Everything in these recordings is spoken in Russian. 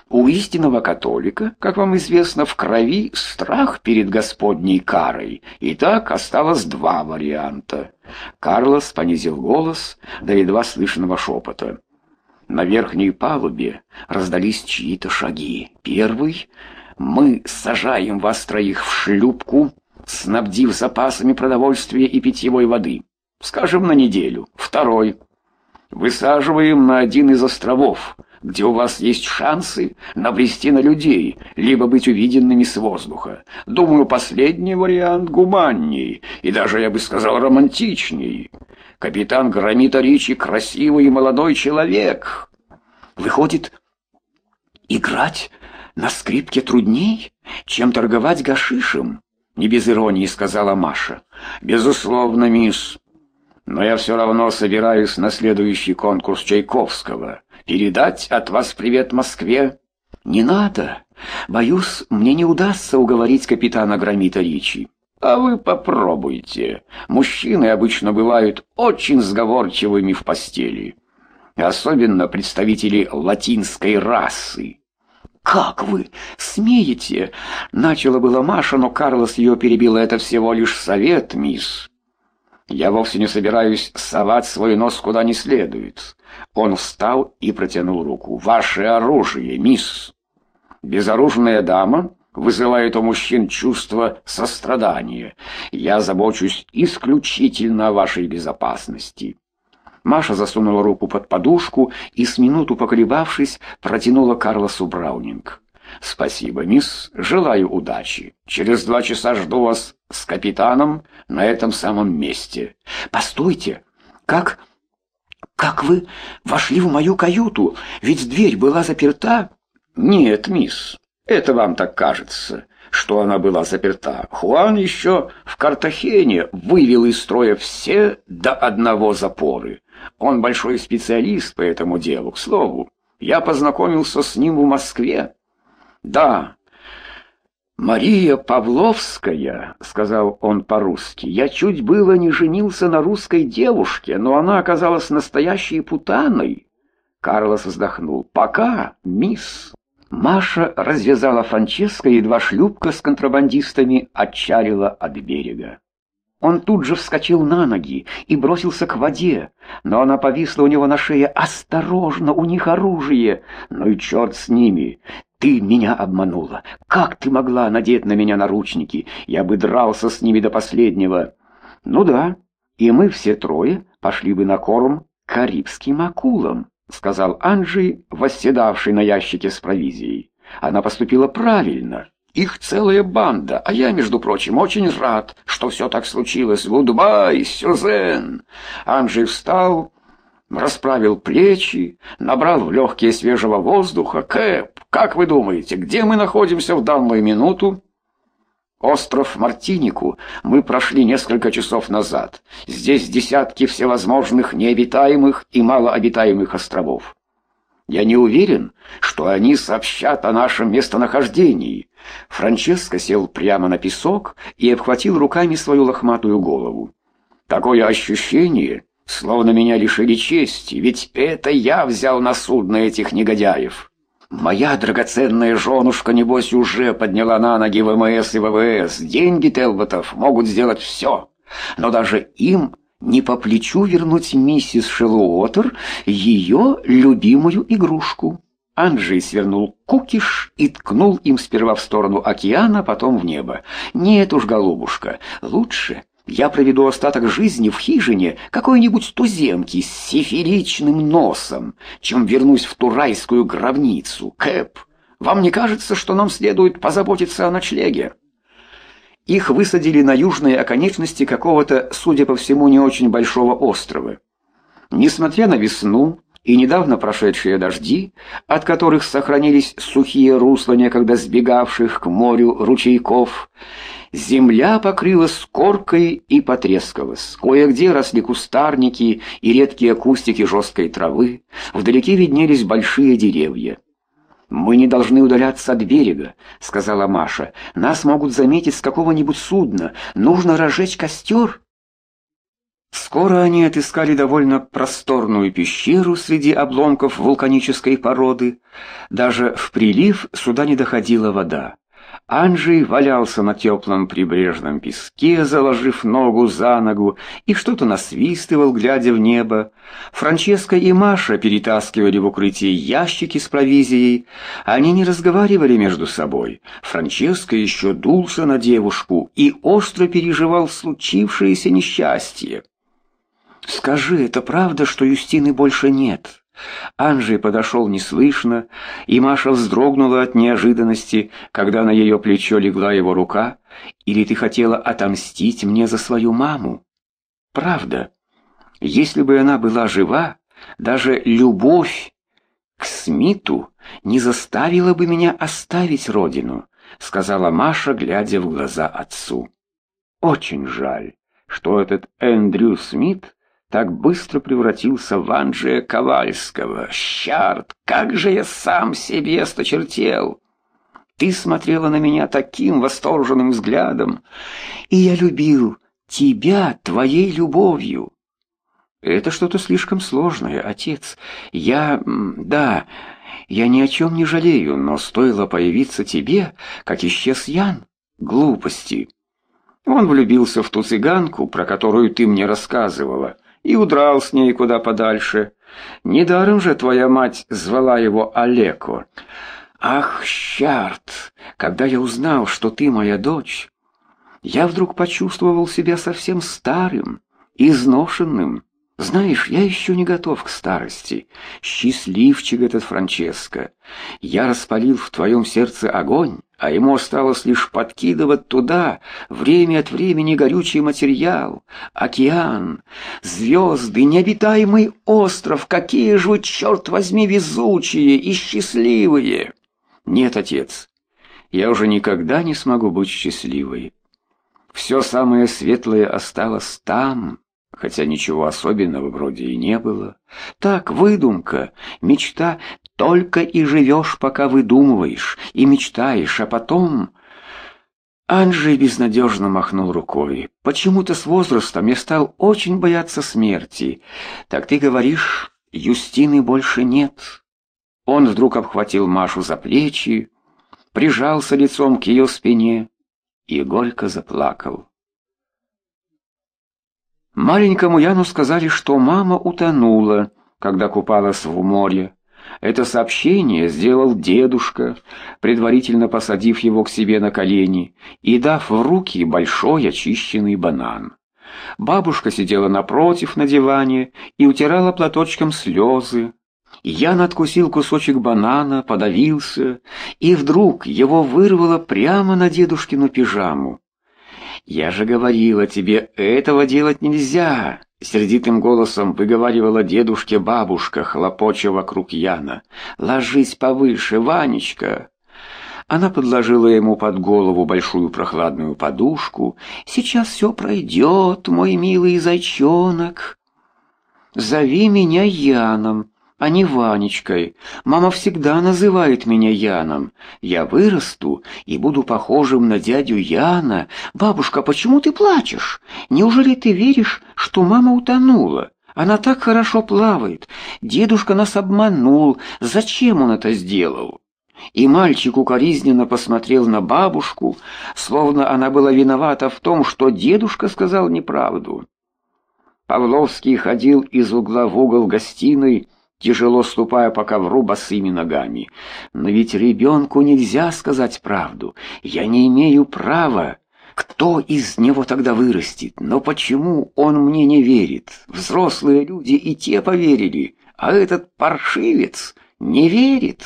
У истинного католика, как вам известно, в крови страх перед Господней карой. Итак, осталось два варианта. Карлос понизил голос до едва слышного шепота. На верхней палубе раздались чьи-то шаги. Первый: мы сажаем вас троих в шлюпку, снабдив запасами продовольствия и питьевой воды, скажем, на неделю. Второй: высаживаем на один из островов, где у вас есть шансы набрести на людей, либо быть увиденными с воздуха. Думаю, последний вариант гуманней, и даже, я бы сказал, романтичней. Капитан Громита Ричи красивый и молодой человек. Выходит, играть на скрипке трудней, чем торговать гашишем? Не без иронии сказала Маша. Безусловно, мисс. Но я все равно собираюсь на следующий конкурс Чайковского. Передать от вас привет Москве? Не надо. Боюсь, мне не удастся уговорить капитана Громита Ричи. А вы попробуйте. Мужчины обычно бывают очень сговорчивыми в постели. Особенно представители латинской расы. «Как вы смеете?» — начала была Маша, но Карлос ее перебил. «Это всего лишь совет, мисс. Я вовсе не собираюсь совать свой нос куда не следует». Он встал и протянул руку. «Ваше оружие, мисс». Безоружная дама вызывает у мужчин чувство сострадания. Я забочусь исключительно о вашей безопасности. Маша засунула руку под подушку и, с минуту поколебавшись, протянула Карлосу Браунинг. «Спасибо, мисс. Желаю удачи. Через 2 часа жду вас с капитаном на этом самом месте». «Постойте! Как вы вошли в мою каюту? Ведь дверь была заперта». «Нет, мисс. Это вам так кажется, что она была заперта. Хуан еще в Картахене вывел из строя все до одного запоры. Он большой специалист по этому делу. К слову, я познакомился с ним в Москве». «Да, Мария Павловская», — сказал он по-русски. «Я чуть было не женился на русской девушке, но она оказалась настоящей путаной». Карлос вздохнул. «Пока, мисс». Маша развязала Франческо, едва шлюпка с контрабандистами отчалила от берега. Он тут же вскочил на ноги и бросился к воде, но она повисла у него на шее. «Осторожно, у них оружие!» «Ну и черт с ними! Ты меня обманула! Как ты могла надеть на меня наручники? Я бы дрался с ними до последнего!» «Ну да, и мы все трое пошли бы на корм карибским акулам», — сказал Анджей, восседавший на ящике с провизией. «Она поступила правильно. Их целая банда, а я, между прочим, очень рад, что все так случилось. Гудбай, Сюзен!» Анджей встал, расправил плечи, набрал в легкие свежего воздуха. «Кэп, как вы думаете, где мы находимся в данную минуту?» «Остров Мартинику мы прошли несколько часов назад. Здесь десятки всевозможных необитаемых и малообитаемых островов. Я не уверен, что они сообщат о нашем местонахождении». Франческо сел прямо на песок и обхватил руками свою лохматую голову. «Такое ощущение, словно меня лишили чести, ведь это я взял на судно этих негодяев. Моя драгоценная женушка, небось, уже подняла на ноги ВМС и ВВС. Деньги Телботов могут сделать все, но даже им не по плечу вернуть миссис Шелуотер ее любимую игрушку». Анджей свернул кукиш и ткнул им сперва в сторону океана, потом в небо. «Нет уж, голубушка, лучше я проведу остаток жизни в хижине какой-нибудь туземки с сифиличным носом, чем вернусь в ту райскую гробницу. Кэп, вам не кажется, что нам следует позаботиться о ночлеге?» Их высадили на южной оконечности какого-то, судя по всему, не очень большого острова. Несмотря на весну и недавно прошедшие дожди, от которых сохранились сухие русла некогда сбегавших к морю ручейков, земля покрылась коркой и потрескалась. Кое-где росли кустарники и редкие кустики жесткой травы, вдалеке виднелись большие деревья. «Мы не должны удаляться от берега», — сказала Маша. «Нас могут заметить с какого-нибудь судна. Нужно разжечь костер». Скоро они отыскали довольно просторную пещеру среди обломков вулканической породы. Даже в прилив сюда не доходила вода. Анджей валялся на теплом прибрежном песке, заложив ногу за ногу, и что-то насвистывал, глядя в небо. Франческа и Маша перетаскивали в укрытие ящики с провизией. Они не разговаривали между собой. Франческо еще дулся на девушку и остро переживал случившееся несчастье. «Скажи, это правда, что Юстины больше нет?» Анджей подошел неслышно, и Маша вздрогнула от неожиданности, когда на ее плечо легла его рука. «Или ты хотела отомстить мне за свою маму?» «Правда. Если бы она была жива, даже любовь к Смиту не заставила бы меня оставить родину», — сказала Маша, глядя в глаза отцу. «Очень жаль, что этот Эндрю Смит так быстро превратился в Анджея Ковальского. Щарт, как же я сам себе осточертел! Ты смотрела на меня таким восторженным взглядом, и я любил тебя твоей любовью». «Это что-то слишком сложное, отец. Я ни о чем не жалею, но стоило появиться тебе, как исчез Ян. Глупости. Он влюбился в ту цыганку, про которую ты мне рассказывала, и удрал с ней куда подальше. Недаром же твоя мать звала его Олеко. Ах, Щарт, когда я узнал, что ты моя дочь, я вдруг почувствовал себя совсем старым, изношенным. Знаешь, я еще не готов к старости. Счастливчик этот Франческо. Я распалил в твоем сердце огонь, а ему осталось лишь подкидывать туда время от времени горючий материал. Океан, звезды, необитаемый остров. Какие же вы, черт возьми, везучие и счастливые! Нет, отец, я уже никогда не смогу быть счастливой. Все самое светлое осталось там, хотя ничего особенного вроде и не было. Так, выдумка, мечта, только и живешь, пока выдумываешь и мечтаешь, а потом...» Анджей безнадежно махнул рукой. «Почему-то с возрастом я стал очень бояться смерти. Так ты говоришь, Юстины больше нет?» Он вдруг обхватил Машу за плечи, прижался лицом к ее спине и горько заплакал. Маленькому Яну сказали, что мама утонула, когда купалась в море. Это сообщение сделал дедушка, предварительно посадив его к себе на колени и дав в руки большой очищенный банан. Бабушка сидела напротив на диване и утирала платочком слезы. Ян откусил кусочек банана, подавился, и вдруг его вырвало прямо на дедушкину пижаму. «Я же говорила тебе, этого делать нельзя!» — сердитым голосом выговаривала дедушке бабушка, хлопоча вокруг Яна. «Ложись повыше, Ванечка!» Она подложила ему под голову большую прохладную подушку. «Сейчас все пройдет, мой милый зайчонок!» «Зови меня Яном, а не Ванечкой. Мама всегда называет меня Яном. Я вырасту и буду похожим на дядю Яна. Бабушка, почему ты плачешь? Неужели ты веришь, что мама утонула? Она так хорошо плавает. Дедушка нас обманул. Зачем он это сделал?» И мальчик укоризненно посмотрел на бабушку, словно она была виновата в том, что дедушка сказал неправду. Павловский ходил из угла в угол гостиной, тяжело ступая по ковру босыми ногами. «Но ведь ребенку нельзя сказать правду. Я не имею права. Кто из него тогда вырастет? Но почему он мне не верит? Взрослые люди и те поверили, а этот паршивец не верит».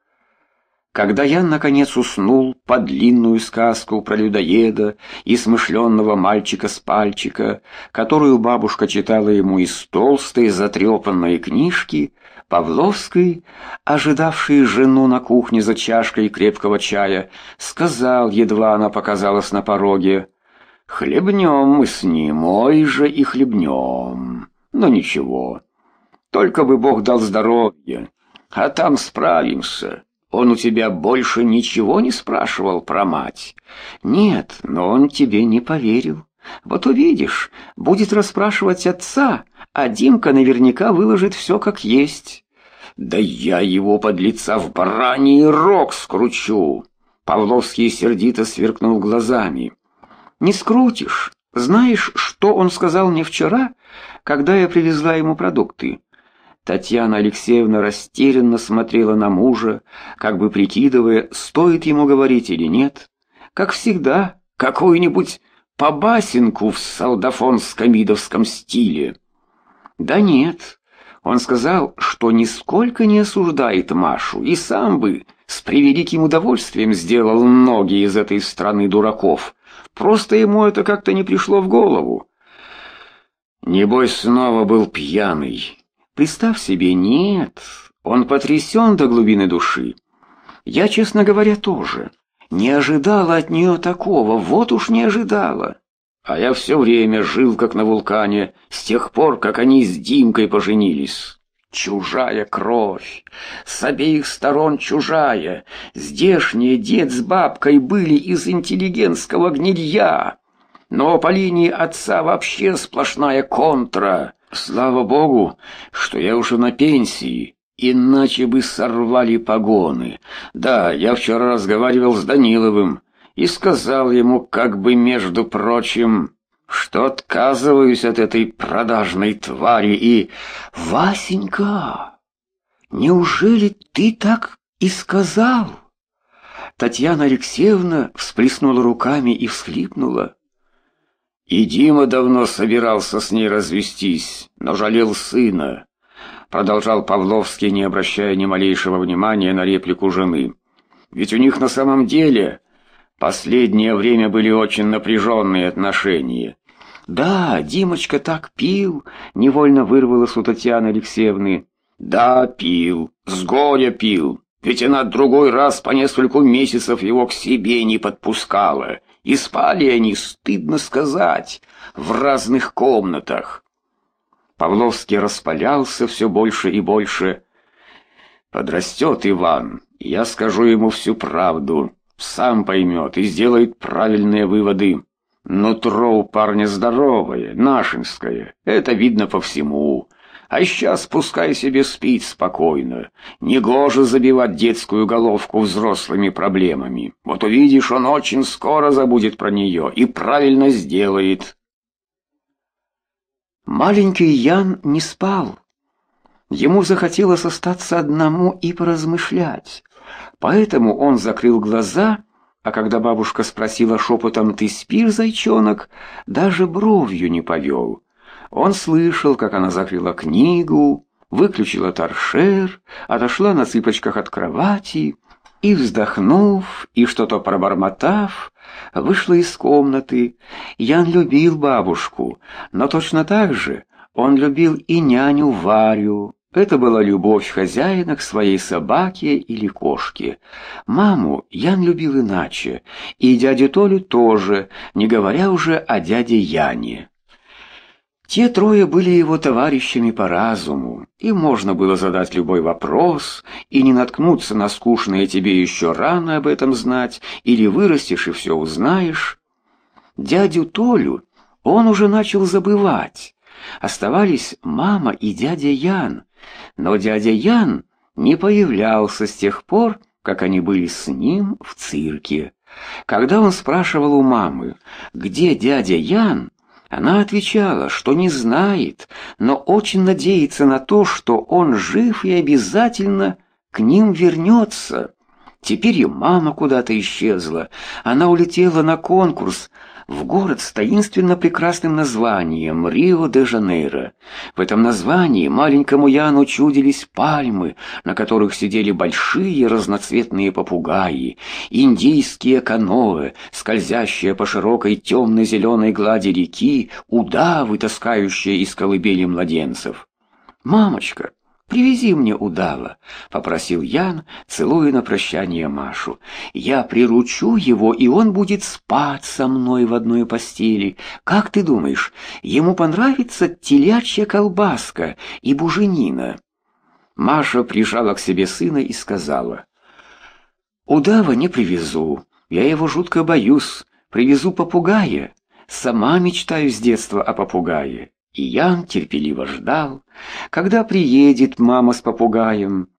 Когда Ян наконец уснул под длинную сказку про людоеда и смышленного мальчика с пальчика, которую бабушка читала ему из толстой затрепанной книжки, Павловский, ожидавший жену на кухне за чашкой крепкого чая, сказал, едва она показалась на пороге: «Хлебнем мы с ним, ой же и хлебнем. Но ничего, только бы Бог дал здоровья, а там справимся». Он у тебя больше ничего не спрашивал про мать? Нет, но он тебе не поверил. Вот увидишь, будет расспрашивать отца, а Димка наверняка выложит все как есть». «Да я его, подлеца, в бараний рог скручу!» Павловский сердито сверкнул глазами. «Не скрутишь. Знаешь, что он сказал мне вчера, когда я привезла ему продукты?» Татьяна Алексеевна растерянно смотрела на мужа, как бы прикидывая, стоит ему говорить или нет. Как всегда, какую-нибудь побасенку в солдафон-скамидовском стиле. «Да нет». Он сказал, что нисколько не осуждает Машу, и сам бы с превеликим удовольствием сделал многие из этой страны дураков. Просто ему это как-то не пришло в голову. Небось, снова был пьяный. Представь себе, нет, он потрясен до глубины души. Я, честно говоря, тоже. Не ожидала от нее такого, вот уж не ожидала. А я все время жил как на вулкане, с тех пор, как они с Димкой поженились. Чужая кровь, с обеих сторон чужая. Здешние дед с бабкой были из интеллигентского гнилья. Но по линии отца вообще сплошная контра. Слава богу, что я уже на пенсии, иначе бы сорвали погоны. Да, я вчера разговаривал с Даниловым и сказал ему, как бы между прочим, что отказываюсь от этой продажной твари и... «Васенька, неужели ты так и сказал?» Татьяна Алексеевна всплеснула руками и всхлипнула. «И Дима давно собирался с ней развестись, но жалел сына», продолжал Павловский, не обращая ни малейшего внимания на реплику жены. «Ведь у них на самом деле последнее время были очень напряженные отношения». «Да, Димочка так пил», — невольно вырвалось у Татьяны Алексеевны. «Да, пил, с горя пил, ведь она другой раз по нескольку месяцев его к себе не подпускала, и спали они, стыдно сказать, в разных комнатах». Павловский распалялся все больше и больше. «Подрастет Иван, я скажу ему всю правду, сам поймет и сделает правильные выводы. Нутро у парня здоровое, нашинское, это видно по всему. А сейчас пускай себе спит спокойно. Негоже забивать детскую головку взрослыми проблемами. Вот увидишь, он очень скоро забудет про нее и правильно сделает». Маленький Ян не спал. Ему захотелось остаться одному и поразмышлять. Поэтому он закрыл глаза, а когда бабушка спросила шепотом: «Ты спишь, зайчонок?», даже бровью не повел. Он слышал, как она закрыла книгу, выключила торшер, отошла на цыпочках от кровати и, вздохнув и что-то пробормотав, вышла из комнаты. Ян любил бабушку, но точно так же он любил и няню Варю. Это была любовь хозяина к своей собаке или кошке. Маму Ян любил иначе, и дядю Толю тоже, не говоря уже о дяде Яне. Те трое были его товарищами по разуму, им можно было задать любой вопрос и не наткнуться на скучное «тебе еще рано об этом знать» или «вырастешь и все узнаешь». Дядю Толю он уже начал забывать. Оставались мама и дядя Ян, но дядя Ян не появлялся с тех пор, как они были с ним в цирке. Когда он спрашивал у мамы, где дядя Ян, она отвечала, что не знает, но очень надеется на то, что он жив и обязательно к ним вернется. Теперь и мама куда-то исчезла. Она улетела на конкурс в город с таинственно прекрасным названием Рио-де-Жанейро. В этом названии маленькому Яну чудились пальмы, на которых сидели большие разноцветные попугаи, индийские каноэ, скользящие по широкой темно-зеленой глади реки, удавы, таскающие из колыбели младенцев. «Мамочка, привези мне удава», — попросил Ян, целуя на прощание Машу. «Я приручу его, и он будет спать со мной в одной постели. Как ты думаешь, ему понравится телячья колбаска и буженина?» Маша прижала к себе сына и сказала: «Удава не привезу, я его жутко боюсь. Привезу попугая. Сама мечтаю с детства о попугае. И Ян терпеливо ждал, когда приедет мама с попугаем.